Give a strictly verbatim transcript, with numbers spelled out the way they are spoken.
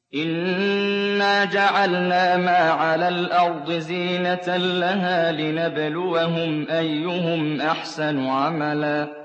إِنَّا جَعَلْنَا مَا عَلَى الْأَرْضِ زِينَةً لَّهَا لِنَبْلُوَهُمْ أَيُّهُمْ أَحْسَنُ عَمَلًا